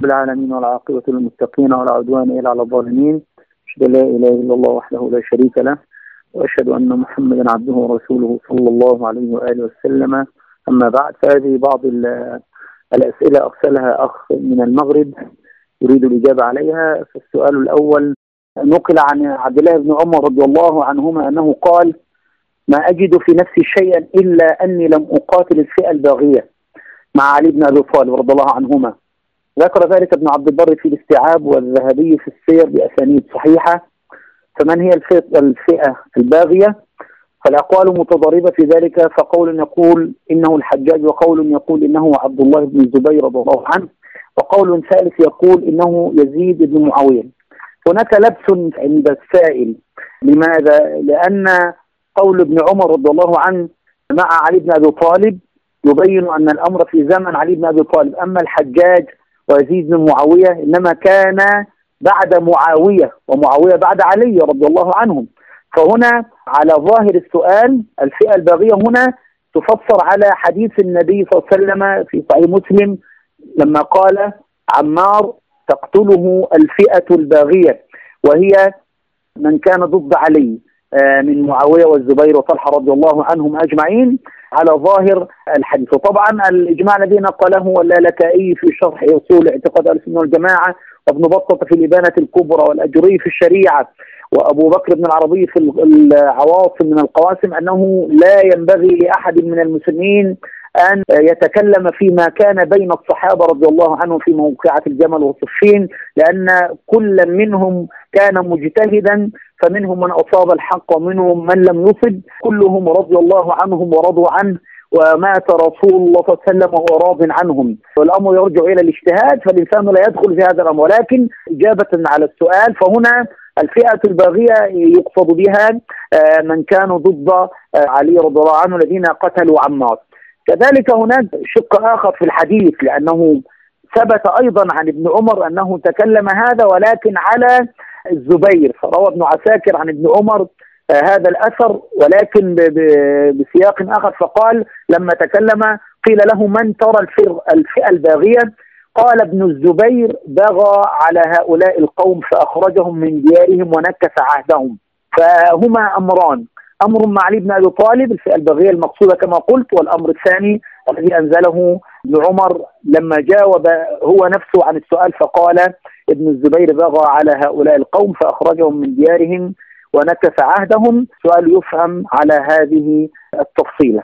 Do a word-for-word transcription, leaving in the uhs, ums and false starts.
بالعالمين والعاقبة للمتقين ولا عدوان إلا على الظالمين. أشهد أن لا إله إلا الله وحده لا شريك له، وأشهد أن محمدا عبده ورسوله صلى الله عليه وآله وسلم. أما بعد، فهذه بعض الأسئلة أرسلها أخ من المغرب يريد الإجابة عليها. فالسؤال الأول: نقل عن عبد الله بن عمر رضي الله عنهما أنه قال: ما أجد في نفسي شيئا إلا أني لم أقاتل الفئة الباغية مع علي بن أبي طالب رضي الله عنهما. ذكر ذلك ابن عبد البر في الاستيعاب والذهبي في السير بأسانيد صحيحة. فمن هي الفئة, الفئة الباغية؟ فالأقوال متضاربة في ذلك، فقول يقول إنه الحجاج، وقول يقول إنه عبد الله بن الزبير رضي الله عنه، وقول ثالث يقول إنه يزيد بن معاوية. هناك لبس عند السائل. لماذا؟ لأن قول ابن عمر رضي الله عنه مع علي بن أبي طالب يبين أن الأمر في زمن علي بن أبي طالب، أما الحجاج ويزيد بن معاوية إنما كان بعد معاوية، ومعاوية بعد علي رضي الله عنهم. فهنا على ظاهر السؤال الفئة الباغية هنا تفسر على حديث النبي صلى الله عليه وسلم في صحيح مسلم لما قال عمار: تقتله الفئة الباغية، وهي من كان ضد علي من معاوية والزبير وطلحة رضي الله عنهم أجمعين على ظاهر الحديث. وطبعا الإجماع الذي نقله اللالكائي في شرح أصول اعتقاد أهل السنة والجماعة، وابن بطة في الإبانة الكبرى، والأجري في الشريعة، وأبو بكر بن العربي في العواصم من القواسم، أنه لا ينبغي لأحد من المسلمين أن يتكلم فيما كان بين الصحابة رضي الله عنهم في موقعة الجمل وصفين، لأن كل منهم كان مجتهدا، فمنهم من أصاب الحق ومنهم من لم يصب، كلهم رضي الله عنهم ورضوا عنه، ومات رسول الله صلى الله عليه وسلم وهو راض عنهم. والأمر يرجع إلى الاجتهاد، فالإنسان لا يدخل في هذا الأمر. ولكن إجابة على السؤال، فهنا الفئة الباغية يقصد بها من كانوا ضد علي رضي الله عنه الذين قتلوا عمار. كذلك هناك شق آخر في الحديث، لأنه ثبت أيضا عن ابن عمر أنه تكلم هذا ولكن على الزبير، فروى ابن عساكر عن ابن عمر هذا الأثر ولكن بسياق آخر، فقال لما تكلم قيل له: من ترى الفئة الباغية؟ قال ابن الزبير: بغى على هؤلاء القوم فأخرجهم من ديارهم ونكث عهدهم. فهما أمران: أمر مع علي بن أبي طالب الفئة الباغية المقصودة كما قلت، والأمر الثاني الذي أنزله ابن عمر لما جاوب هو نفسه عن السؤال فقال ابن الزبير: بغى على هؤلاء القوم فأخرجهم من ديارهم ونكث عهدهم. سؤال يفهم على هذه التفصيلة.